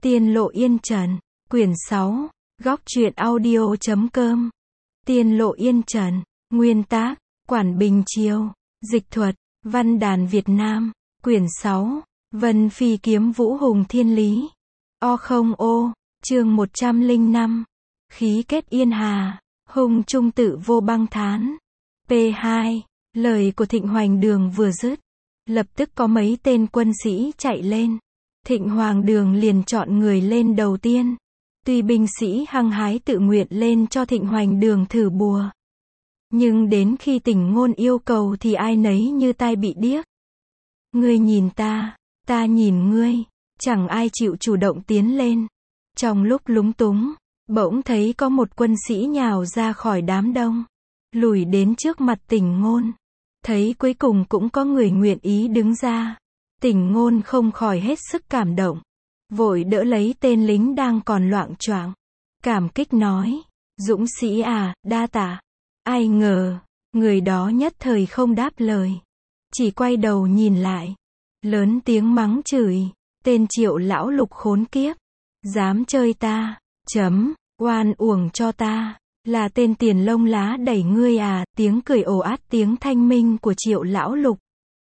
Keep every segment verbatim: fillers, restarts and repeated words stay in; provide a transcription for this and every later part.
Tiên Lộ Yên Trần, quyển sáu, góc truyện audio chấm com. Tiên Lộ Yên Trần, nguyên tác, Quản Bình Chiêu, dịch thuật, Văn đàn Việt Nam, quyển sáu, Vân Phi Kiếm Vũ Hùng Thiên Lý. O không ô, chương một trăm lẻ năm. Khí kết yên hà, hùng trung tự vô băng thán. P hai, lời của Thịnh Hoành Đường vừa dứt, lập tức có mấy tên quân sĩ chạy lên. Thịnh Hoàng Đường liền chọn người lên đầu tiên. Tuy binh sĩ hăng hái tự nguyện lên cho Thịnh Hoành Đường thử bùa, nhưng đến khi Tỉnh Ngôn yêu cầu thì ai nấy như tai bị điếc. Ngươi nhìn ta, ta nhìn ngươi, chẳng ai chịu chủ động tiến lên. Trong lúc lúng túng, bỗng thấy có một quân sĩ nhào ra khỏi đám đông, lùi đến trước mặt Tỉnh Ngôn. Thấy cuối cùng cũng có người nguyện ý đứng ra, Tỉnh Ngôn không khỏi hết sức cảm động, vội đỡ lấy tên lính đang còn loạng choạng, cảm kích nói: "Dũng sĩ à, đa tạ." Ai ngờ, người đó nhất thời không đáp lời, chỉ quay đầu nhìn lại, lớn tiếng mắng chửi: "Tên Triệu lão lục khốn kiếp, dám chơi ta, chấm, oan uổng cho ta, là tên tiền lông lá đẩy ngươi à." Tiếng cười ồ ạt, tiếng thanh minh của Triệu lão lục.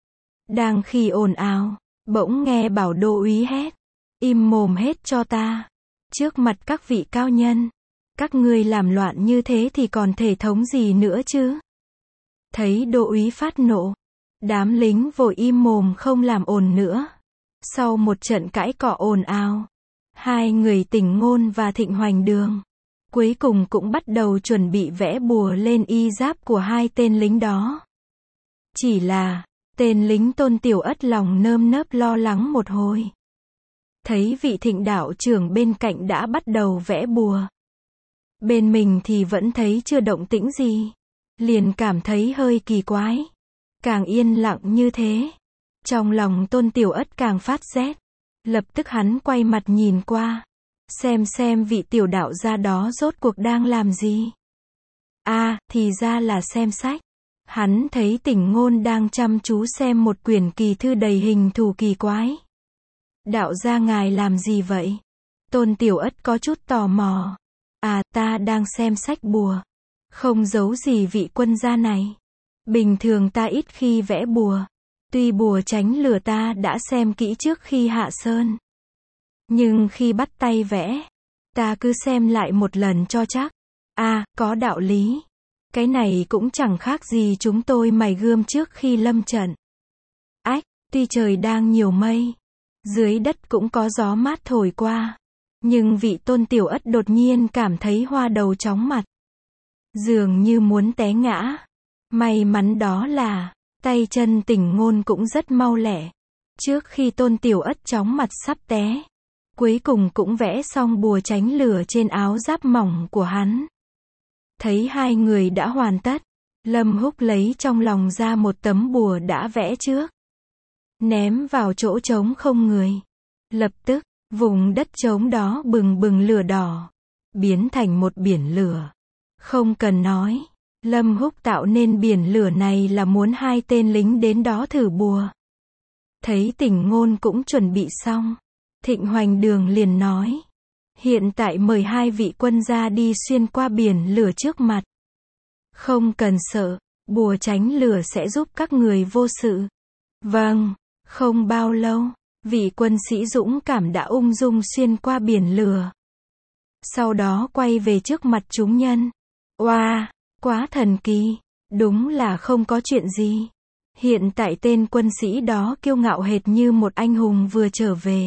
Đang khi ồn ào, bỗng nghe Bảo Đô úy hét: "Im mồm hết cho ta, trước mặt các vị cao nhân, các ngươi làm loạn như thế thì còn thể thống gì nữa chứ?" Thấy Đô úy phát nộ, đám lính vội im mồm không làm ồn nữa. Sau một trận cãi cọ ồn ào, hai người Tỉnh Ngôn và Thịnh Hoành Đường cuối cùng cũng bắt đầu chuẩn bị vẽ bùa lên y giáp của hai tên lính đó. Chỉ là, tên lính Tôn Tiểu Ất lòng nơm nớp lo lắng một hồi. Thấy vị Thịnh đạo trưởng bên cạnh đã bắt đầu vẽ bùa, bên mình thì vẫn thấy chưa động tĩnh gì, liền cảm thấy hơi kỳ quái. Càng yên lặng như thế, trong lòng Tôn Tiểu Ất càng phát rét. Lập tức hắn quay mặt nhìn qua, xem xem vị tiểu đạo gia đó rốt cuộc đang làm gì. A, à, thì ra là xem sách. Hắn thấy Tỉnh Ngôn đang chăm chú xem một quyển kỳ thư đầy hình thù kỳ quái. "Đạo gia ngài làm gì vậy?" Tôn Tiểu Ất có chút tò mò. "À, ta đang xem sách bùa. Không giấu gì vị quân gia này. Bình thường ta ít khi vẽ bùa. Tuy bùa tránh lửa ta đã xem kỹ trước khi hạ sơn, nhưng khi bắt tay vẽ, ta cứ xem lại một lần cho chắc." "À, có đạo lý. Cái này cũng chẳng khác gì chúng tôi mài gươm trước khi lâm trận." Ách, tuy trời đang nhiều mây, dưới đất cũng có gió mát thổi qua, nhưng vị Tôn Tiểu Ất đột nhiên cảm thấy hoa đầu chóng mặt, dường như muốn té ngã. May mắn đó là, tay chân Tỉnh Ngôn cũng rất mau lẹ. Trước khi Tôn Tiểu Ất chóng mặt sắp té, cuối cùng cũng vẽ xong bùa tránh lửa trên áo giáp mỏng của hắn. Thấy hai người đã hoàn tất, Lâm Húc lấy trong lòng ra một tấm bùa đã vẽ trước, ném vào chỗ trống không người. Lập tức, vùng đất trống đó bừng bừng lửa đỏ, biến thành một biển lửa. Không cần nói, Lâm Húc tạo nên biển lửa này là muốn hai tên lính đến đó thử bùa. Thấy Tỉnh Ngôn cũng chuẩn bị xong, Thịnh Hoành Đường liền nói: "Hiện tại mời hai vị quân gia đi xuyên qua biển lửa trước mặt. Không cần sợ, bùa tránh lửa sẽ giúp các người vô sự." Vâng. Không bao lâu, vị quân sĩ dũng cảm đã ung dung xuyên qua biển lửa. Sau đó quay về trước mặt chúng nhân. Oa, quá thần kỳ, đúng là không có chuyện gì. Hiện tại tên quân sĩ đó kiêu ngạo hệt như một anh hùng vừa trở về.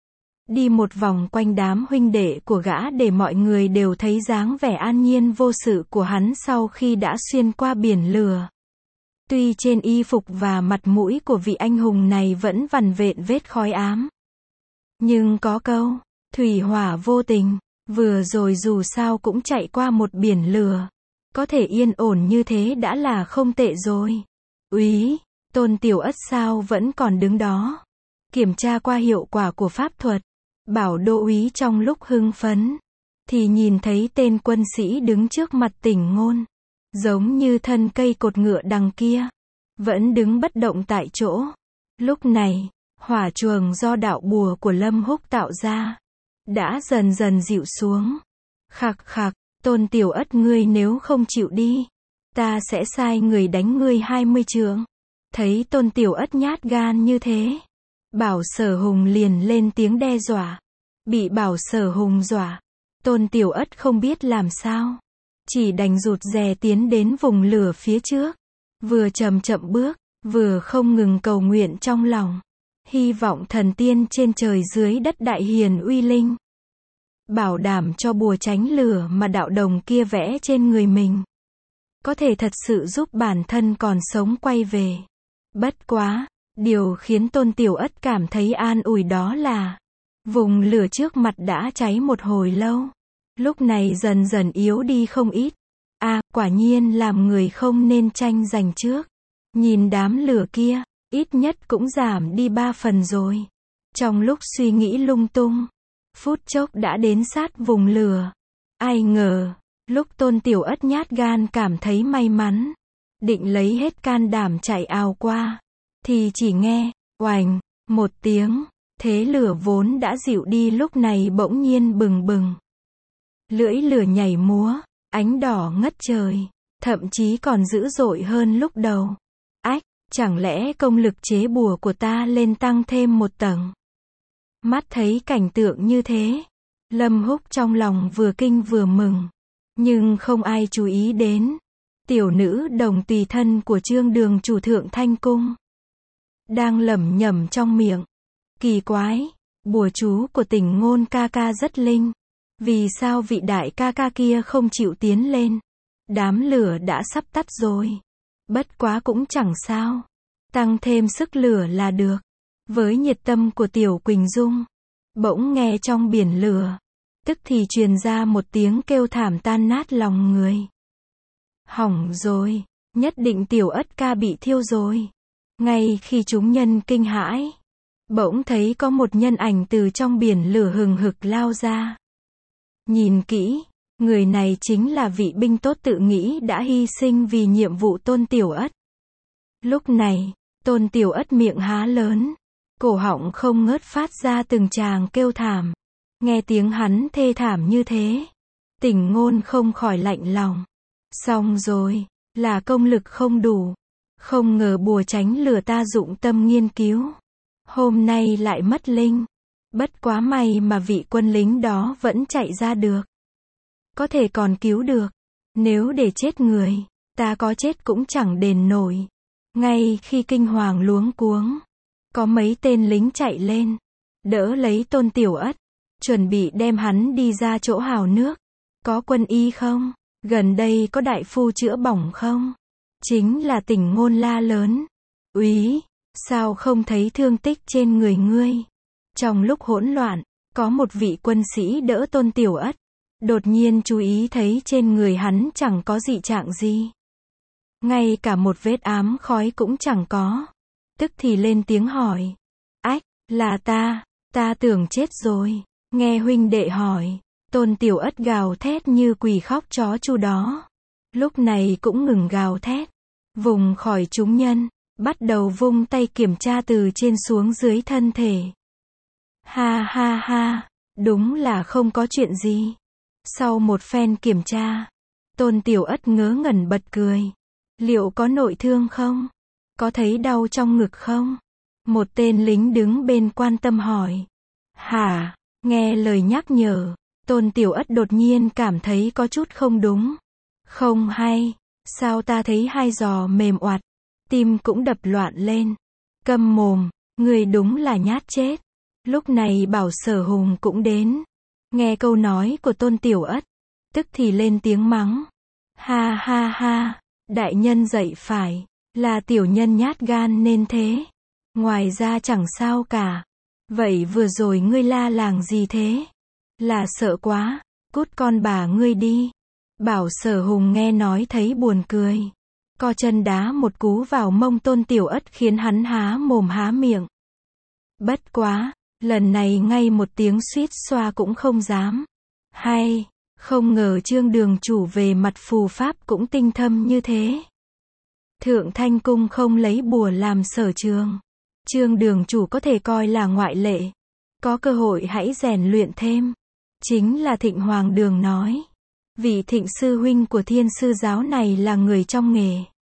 Đi một vòng quanh đám huynh đệ của gã để mọi người đều thấy dáng vẻ an nhiên vô sự của hắn sau khi đã xuyên qua biển lửa. Tuy trên y phục và mặt mũi của vị anh hùng này vẫn vằn vện vết khói ám, nhưng có câu, thủy hỏa vô tình, vừa rồi dù sao cũng chạy qua một biển lửa. Có thể yên ổn như thế đã là không tệ rồi. "Úy, Tôn Tiểu Ất sao vẫn còn đứng đó?" Kiểm tra qua hiệu quả của pháp thuật, Bảo Đô úy trong lúc hưng phấn, thì nhìn thấy tên quân sĩ đứng trước mặt Tỉnh Ngôn, giống như thân cây cột ngựa đằng kia, vẫn đứng bất động tại chỗ. Lúc này, hỏa chuồng do đạo bùa của Lâm Húc tạo ra, đã dần dần dịu xuống. Khặc khặc, Tôn Tiểu Ất ngươi nếu không chịu đi, ta sẽ sai người đánh ngươi hai mươi trượng. Thấy Tôn Tiểu Ất nhát gan như thế, Bảo Sở Hùng liền lên tiếng đe dọa. Bị Bảo Sở Hùng dọa, Tôn Tiểu Ất không biết làm sao, chỉ đành rụt rè tiến đến vùng lửa phía trước, vừa chậm chậm bước, vừa không ngừng cầu nguyện trong lòng, hy vọng thần tiên trên trời dưới đất đại hiền uy linh, bảo đảm cho bùa tránh lửa mà đạo đồng kia vẽ trên người mình, có thể thật sự giúp bản thân còn sống quay về. Bất quá, điều khiến Tôn Tiểu Ất cảm thấy an ủi đó là, vùng lửa trước mặt đã cháy một hồi lâu, lúc này dần dần yếu đi không ít. À, quả nhiên làm người không nên tranh giành trước. Nhìn đám lửa kia, ít nhất cũng giảm đi ba phần rồi. Trong lúc suy nghĩ lung tung, phút chốc đã đến sát vùng lửa. Ai ngờ, lúc Tôn Tiểu Ất nhát gan cảm thấy may mắn, định lấy hết can đảm chạy ào qua, thì chỉ nghe, oành, một tiếng, thế lửa vốn đã dịu đi lúc này bỗng nhiên bừng bừng. Lưỡi lửa nhảy múa, ánh đỏ ngất trời, thậm chí còn dữ dội hơn lúc đầu. Ách, chẳng lẽ công lực chế bùa của ta lên tăng thêm một tầng? Mắt thấy cảnh tượng như thế, Lâm Húc trong lòng vừa kinh vừa mừng, nhưng không ai chú ý đến tiểu nữ đồng tùy thân của Trương Đường chủ Thượng Thanh Cung đang lẩm nhẩm trong miệng. Kỳ quái, bùa chú của Tỉnh Ngôn ca ca rất linh, vì sao vị đại ca ca kia không chịu tiến lên? Đám lửa đã sắp tắt rồi. Bất quá cũng chẳng sao, tăng thêm sức lửa là được. Với nhiệt tâm của Tiểu Quỳnh Dung, bỗng nghe trong biển lửa, tức thì truyền ra một tiếng kêu thảm tan nát lòng người. Hỏng rồi, nhất định Tiểu Ất ca bị thiêu rồi. Ngay khi chúng nhân kinh hãi, bỗng thấy có một nhân ảnh từ trong biển lửa hừng hực lao ra. Nhìn kỹ, người này chính là vị binh tốt tự nghĩ đã hy sinh vì nhiệm vụ Tôn Tiểu Ất. Lúc này, Tôn Tiểu Ất miệng há lớn, cổ họng không ngớt phát ra từng tràng kêu thảm. Nghe tiếng hắn thê thảm như thế, Tỉnh Ngôn không khỏi lạnh lòng. Xong rồi, là công lực không đủ. Không ngờ bùa tránh lửa ta dụng tâm nghiên cứu, hôm nay lại mất linh. Bất quá may mà vị quân lính đó vẫn chạy ra được. Có thể còn cứu được. Nếu để chết người, ta có chết cũng chẳng đền nổi. Ngay khi kinh hoàng luống cuống, có mấy tên lính chạy lên, đỡ lấy Tôn Tiểu Ất, chuẩn bị đem hắn đi ra chỗ hào nước. Có quân y không? Gần đây có đại phu chữa bỏng không? Chính là Tỉnh Ngôn la lớn. Úy, sao không thấy thương tích trên người ngươi? Trong lúc hỗn loạn, có một vị quân sĩ đỡ Tôn Tiểu Ất, đột nhiên chú ý thấy trên người hắn chẳng có dị trạng gì. Ngay cả một vết ám khói cũng chẳng có. Tức thì lên tiếng hỏi. Ách, là ta, ta tưởng chết rồi. Nghe huynh đệ hỏi, Tôn Tiểu Ất gào thét như quỷ khóc chó chu đó. Lúc này cũng ngừng gào thét, vùng khỏi chúng nhân, bắt đầu vung tay kiểm tra từ trên xuống dưới thân thể. Ha ha ha, đúng là không có chuyện gì. Sau một phen kiểm tra, Tôn Tiểu Ất ngớ ngẩn bật cười. Liệu có nội thương không? Có thấy đau trong ngực không? Một tên lính đứng bên quan tâm hỏi. Hả? Nghe lời nhắc nhở, Tôn Tiểu Ất đột nhiên cảm thấy có chút không đúng. Không hay, sao ta thấy hai giò mềm oặt, tim cũng đập loạn lên. Câm mồm, người đúng là nhát chết. Lúc này Bảo Sở Hùng cũng đến. Nghe câu nói của Tôn Tiểu Ất, tức thì lên tiếng mắng. Ha ha ha, đại nhân dạy phải, là tiểu nhân nhát gan nên thế. Ngoài ra chẳng sao cả. Vậy vừa rồi ngươi la làng gì thế? Là sợ quá, cút con bà ngươi đi. Bảo Sở Hùng nghe nói thấy buồn cười, co chân đá một cú vào mông Tôn Tiểu Ất khiến hắn há mồm há miệng. Bất quá, lần này ngay một tiếng suýt xoa cũng không dám. Hay, không ngờ Trương Đường chủ về mặt phù pháp cũng tinh thâm như thế. Thượng Thanh Cung không lấy bùa làm sở trường. Trương Đường chủ có thể coi là ngoại lệ. Có cơ hội hãy rèn luyện thêm. Chính là Thịnh Hoàng Đường nói. Vị Thịnh sư huynh của Thiên Sư giáo này là người trong nghề.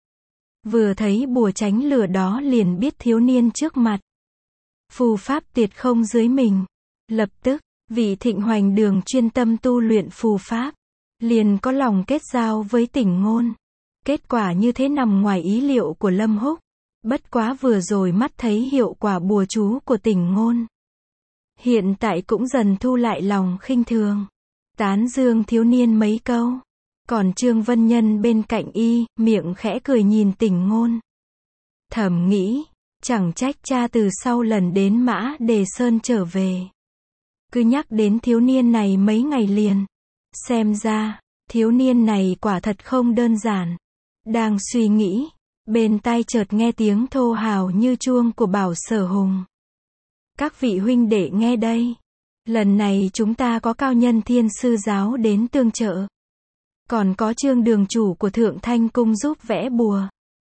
Vừa thấy bùa tránh lửa đó liền biết thiếu niên trước mặt phù pháp tuyệt không dưới mình. Lập tức, vị Thịnh Hoành Đường chuyên tâm tu luyện phù pháp, liền có lòng kết giao với Tỉnh Ngôn. Kết quả như thế nằm ngoài ý liệu của Lâm Húc. Bất quá vừa rồi mắt thấy hiệu quả bùa chú của Tỉnh Ngôn, hiện tại cũng dần thu lại lòng khinh thường, tán dương thiếu niên mấy câu. Còn Trương Vân Nhân bên cạnh y, miệng khẽ cười nhìn Tỉnh Ngôn. Thầm nghĩ, chẳng trách cha từ sau lần đến Mã Đề Sơn trở về, cứ nhắc đến thiếu niên này mấy ngày liền. Xem ra, thiếu niên này quả thật không đơn giản. Đang suy nghĩ, bên tai chợt nghe tiếng thô hào như chuông của Bảo Sở Hùng. Các vị huynh đệ nghe đây. Lần này chúng ta có cao nhân Thiên Sư giáo đến tương trợ. Còn có Trương đường chủ của Thượng Thanh Cung giúp vẽ bùa.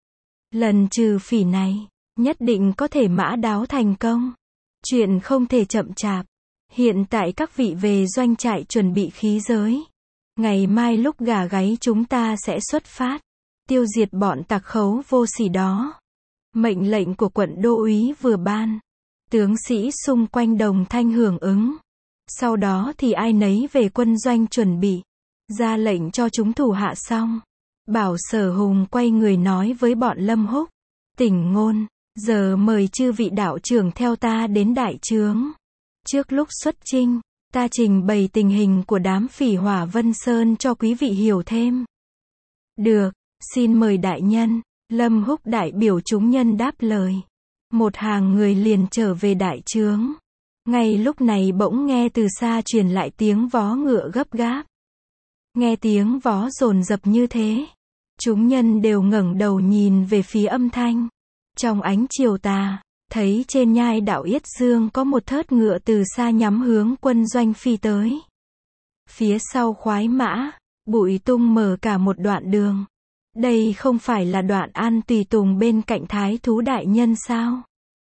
Lần trừ phỉ này, nhất định có thể mã đáo thành công. Chuyện không thể chậm chạp. Hiện tại các vị về doanh trại chuẩn bị khí giới. Ngày mai lúc gà gáy chúng ta sẽ xuất phát, tiêu diệt bọn tặc khấu vô sỉ đó. Mệnh lệnh của quận đô úy vừa ban. Tướng sĩ xung quanh đồng thanh hưởng ứng. Sau đó thì ai nấy về quân doanh chuẩn bị. Ra lệnh cho chúng thủ hạ xong. Bảo Sở Hùng quay người nói với bọn Lâm Húc. Tỉnh Ngôn, giờ mời chư vị đạo trưởng theo ta đến đại trướng. Trước lúc xuất chinh, ta trình bày tình hình của đám phỉ Hỏa Vân Sơn cho quý vị hiểu thêm. Được, xin mời đại nhân. Lâm Húc đại biểu chúng nhân đáp lời. Một hàng người liền trở về đại trướng. Ngay lúc này bỗng nghe từ xa truyền lại tiếng vó ngựa gấp gáp. Nghe tiếng vó dồn dập như thế, chúng nhân đều ngẩng đầu nhìn về phía âm thanh. Trong ánh chiều tà, thấy trên nhai đảo Yết Dương có một thớt ngựa từ xa nhắm hướng quân doanh phi tới. Phía sau khoái mã, bụi tung mở cả một đoạn đường. Đây không phải là Đoạn An tùy tùng bên cạnh thái thú đại nhân sao?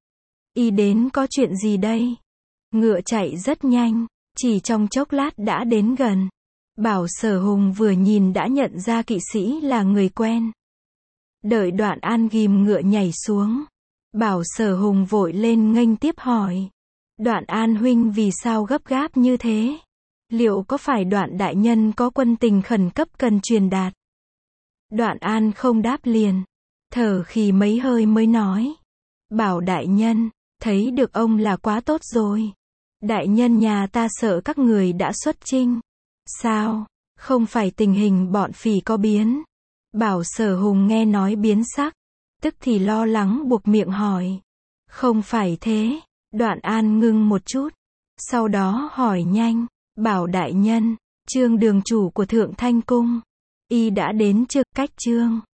Y đến có chuyện gì đây? Ngựa chạy rất nhanh, chỉ trong chốc lát đã đến gần. Bảo Sở Hùng vừa nhìn đã nhận ra kỵ sĩ là người quen. Đợi Đoạn An ghim ngựa nhảy xuống, Bảo Sở Hùng vội lên nghênh tiếp hỏi. Đoạn An huynh vì sao gấp gáp như thế? Liệu có phải Đoạn đại nhân có quân tình khẩn cấp cần truyền đạt? Đoạn An không đáp liền, thở khì mấy hơi mới nói. Bảo đại nhân, thấy được ông là quá tốt rồi. Đại nhân nhà ta sợ các người đã xuất chinh. Sao? Không phải tình hình bọn phỉ có biến? Bảo Sở Hùng nghe nói biến sắc, tức thì lo lắng buộc miệng hỏi. Không phải thế. Đoạn An ngưng một chút, sau đó hỏi nhanh. Bảo đại nhân, Trương đường chủ của Thượng Thanh Cung, y đã đến chưa? Cách Trương